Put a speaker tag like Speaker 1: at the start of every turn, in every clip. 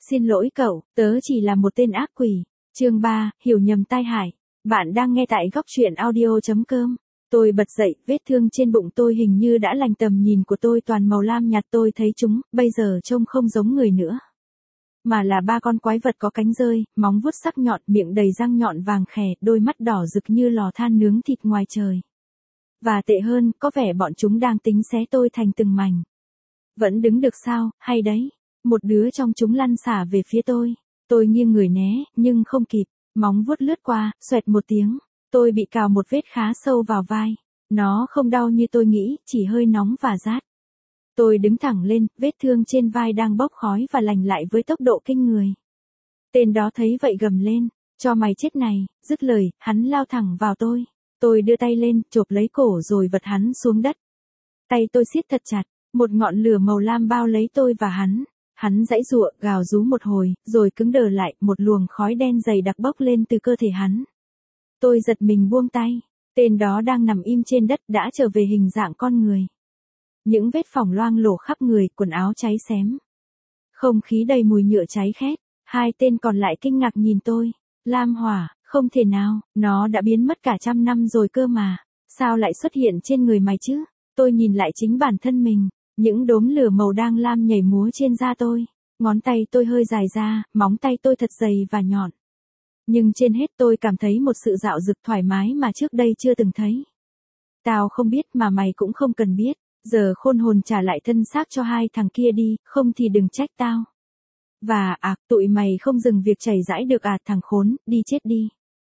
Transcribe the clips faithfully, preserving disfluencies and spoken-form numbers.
Speaker 1: Xin lỗi cậu, tớ chỉ là một tên ác quỷ. Chương ba, hiểu nhầm tai hại. Bạn đang nghe tại góc truyện audio chấm com. Tôi bật dậy, vết thương trên bụng tôi hình như đã lành, tầm nhìn của tôi toàn màu lam nhạt, tôi thấy chúng, bây giờ trông không giống người nữa. Mà là ba con quái vật có cánh rơi, móng vuốt sắc nhọn, miệng đầy răng nhọn vàng khè, đôi mắt đỏ rực như lò than nướng thịt ngoài trời. Và tệ hơn, có vẻ bọn chúng đang tính xé tôi thành từng mảnh. Vẫn đứng được sao, hay đấy. Một đứa trong chúng lăn xả về phía tôi. Tôi nghiêng người né, nhưng không kịp. Móng vuốt lướt qua, xoẹt một tiếng. Tôi bị cào một vết khá sâu vào vai. Nó không đau như tôi nghĩ, chỉ hơi nóng và rát. Tôi đứng thẳng lên, vết thương trên vai đang bốc khói và lành lại với tốc độ kinh người. Tên đó thấy vậy gầm lên, cho mày chết này, dứt lời, hắn lao thẳng vào tôi. Tôi đưa tay lên, chộp lấy cổ rồi vật hắn xuống đất. Tay tôi siết thật chặt, một ngọn lửa màu lam bao lấy tôi và hắn. Hắn giãy giụa, gào rú một hồi, rồi cứng đờ lại, một luồng khói đen dày đặc bốc lên từ cơ thể hắn. Tôi giật mình buông tay, tên đó đang nằm im trên đất đã trở về hình dạng con người. Những vết phỏng loang lổ khắp người, quần áo cháy xém. Không khí đầy mùi nhựa cháy khét, hai tên còn lại kinh ngạc nhìn tôi. Lam hỏa, không thể nào, nó đã biến mất cả trăm năm rồi cơ mà, sao lại xuất hiện trên người mày chứ? Tôi nhìn lại chính bản thân mình. Những đốm lửa màu đang lam nhảy múa trên da tôi. Ngón tay tôi hơi dài ra, móng tay tôi thật dày và nhọn. Nhưng trên hết tôi cảm thấy một sự dạo dực thoải mái mà trước đây chưa từng thấy. Tao không biết mà mày cũng không cần biết. Giờ khôn hồn trả lại thân xác cho hai thằng kia đi, không thì đừng trách tao. Và à, tụi mày không dừng việc chảy rãi được à, thằng khốn, đi chết đi.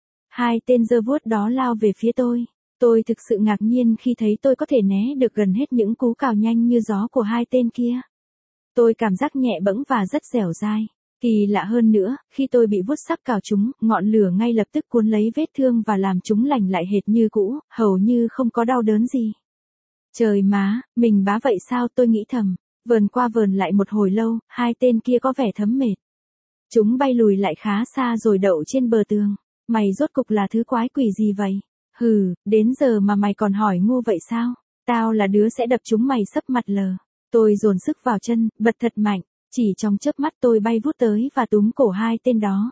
Speaker 1: Hai tên giơ vuốt đó lao về phía tôi. Tôi thực sự ngạc nhiên khi thấy tôi có thể né được gần hết những cú cào nhanh như gió của hai tên kia. Tôi cảm giác nhẹ bẫng và rất dẻo dai. Kỳ lạ hơn nữa, khi tôi bị vuốt sắc cào chúng, ngọn lửa ngay lập tức cuốn lấy vết thương và làm chúng lành lại hệt như cũ, hầu như không có đau đớn gì. Trời má, mình bá vậy sao, tôi nghĩ thầm. Vờn qua vờn lại một hồi lâu, hai tên kia có vẻ thấm mệt. Chúng bay lùi lại khá xa rồi đậu trên bờ tường. Mày rốt cục là thứ quái quỷ gì vậy? Hừ, đến giờ mà mày còn hỏi ngu vậy sao? Tao là đứa sẽ đập chúng mày sấp mặt lờ. Tôi dồn sức vào chân, bật thật mạnh. Chỉ trong chớp mắt tôi bay vút tới và túm cổ hai tên đó.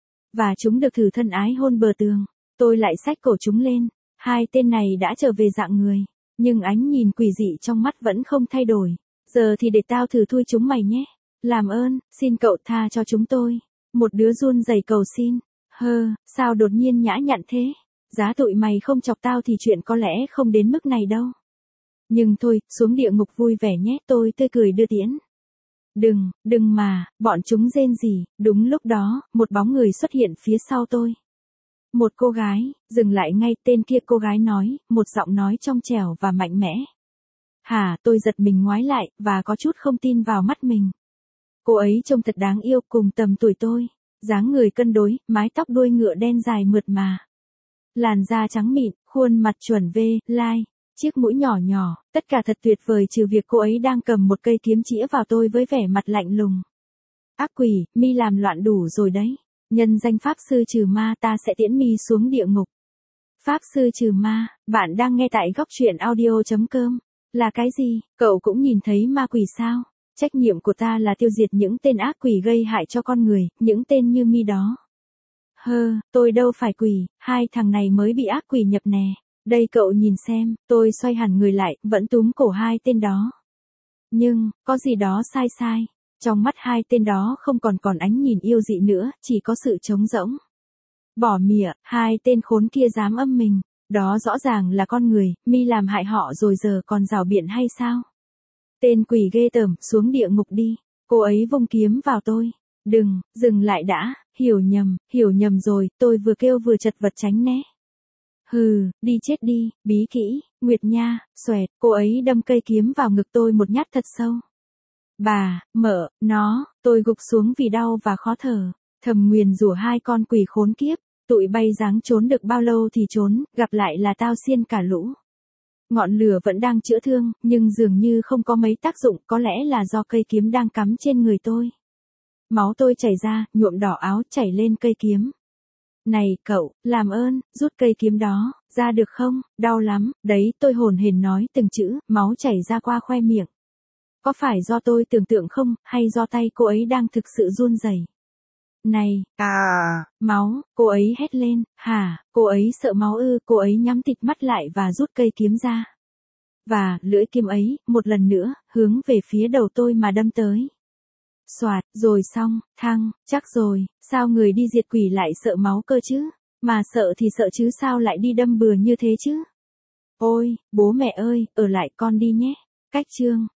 Speaker 1: Và chúng được thử thân ái hôn bờ tường. Tôi lại xách cổ chúng lên. Hai tên này đã trở về dạng người. Nhưng ánh nhìn quỷ dị trong mắt vẫn không thay đổi. Giờ thì để tao thử thui chúng mày nhé. Làm ơn, xin cậu tha cho chúng tôi. Một đứa run rẩy cầu xin. Hơ, sao đột nhiên nhã nhặn thế? Giá tụi mày không chọc tao thì chuyện có lẽ không đến mức này đâu. Nhưng thôi, xuống địa ngục vui vẻ nhé, tôi tươi cười đưa tiễn. Đừng, đừng mà, bọn chúng rên rỉ. Đúng lúc đó, một bóng người xuất hiện phía sau tôi. Một cô gái, dừng lại ngay, tên kia, cô gái nói, một giọng nói trong trẻo và mạnh mẽ. Hả, tôi giật mình ngoái lại, và có chút không tin vào mắt mình. Cô ấy trông thật đáng yêu, cùng tầm tuổi tôi. Dáng người cân đối, mái tóc đuôi ngựa đen dài mượt mà. Làn da trắng mịn, khuôn mặt chuẩn vê, lai, chiếc mũi nhỏ nhỏ, tất cả thật tuyệt vời trừ việc cô ấy đang cầm một cây kiếm chĩa vào tôi với vẻ mặt lạnh lùng. Ác quỷ, mi làm loạn đủ rồi đấy. Nhân danh Pháp Sư trừ ma ta sẽ tiễn mi xuống địa ngục. Pháp Sư trừ ma, bạn đang nghe tại góc truyện audio chấm com. Là cái gì, cậu cũng nhìn thấy ma quỷ sao? Trách nhiệm của ta là tiêu diệt những tên ác quỷ gây hại cho con người, những tên như mi đó. Hơ, tôi đâu phải quỷ, hai thằng này mới bị ác quỷ nhập nè. Đây cậu nhìn xem, tôi xoay hẳn người lại, vẫn túm cổ hai tên đó. Nhưng, có gì đó sai sai. Trong mắt hai tên đó không còn còn ánh nhìn yêu dị nữa, chỉ có sự trống rỗng. Bỏ mịa, hai tên khốn kia dám âm mình. Đó rõ ràng là con người, mi làm hại họ rồi giờ còn rảo biện hay sao? Tên quỷ ghê tởm, xuống địa ngục đi. Cô ấy vung kiếm vào tôi. Đừng, dừng lại đã, hiểu nhầm, hiểu nhầm rồi, tôi vừa kêu vừa chật vật tránh né. Hừ, đi chết đi, bí kỹ, Nguyệt Nha, xoẹt, cô ấy đâm cây kiếm vào ngực tôi một nhát thật sâu. Bà, mợ, nó, tôi gục xuống vì đau và khó thở, thầm nguyền rủa hai con quỷ khốn kiếp, tụi bay dáng trốn được bao lâu thì trốn, gặp lại là tao xiên cả lũ. Ngọn lửa vẫn đang chữa thương, nhưng dường như không có mấy tác dụng, có lẽ là do cây kiếm đang cắm trên người tôi. Máu tôi chảy ra, nhuộm đỏ áo, chảy lên cây kiếm. Này cậu, làm ơn, rút cây kiếm đó, ra được không, đau lắm, đấy, tôi hồn hển nói từng chữ, máu chảy ra qua khoe miệng. Có phải do tôi tưởng tượng không, hay do tay cô ấy đang thực sự run rẩy? Này,
Speaker 2: À,
Speaker 1: máu, cô ấy hét lên, hả, cô ấy sợ máu ư, cô ấy nhắm tịt mắt lại và rút cây kiếm ra. Và, lưỡi kiếm ấy, một lần nữa, hướng về phía đầu tôi mà đâm tới. Soạt, rồi xong, thăng, chắc rồi, sao người đi diệt quỷ lại sợ máu cơ chứ? Mà sợ thì sợ chứ sao lại đi đâm bừa như thế chứ? Ôi, bố mẹ ơi, ở lại con đi nhé. Cách chương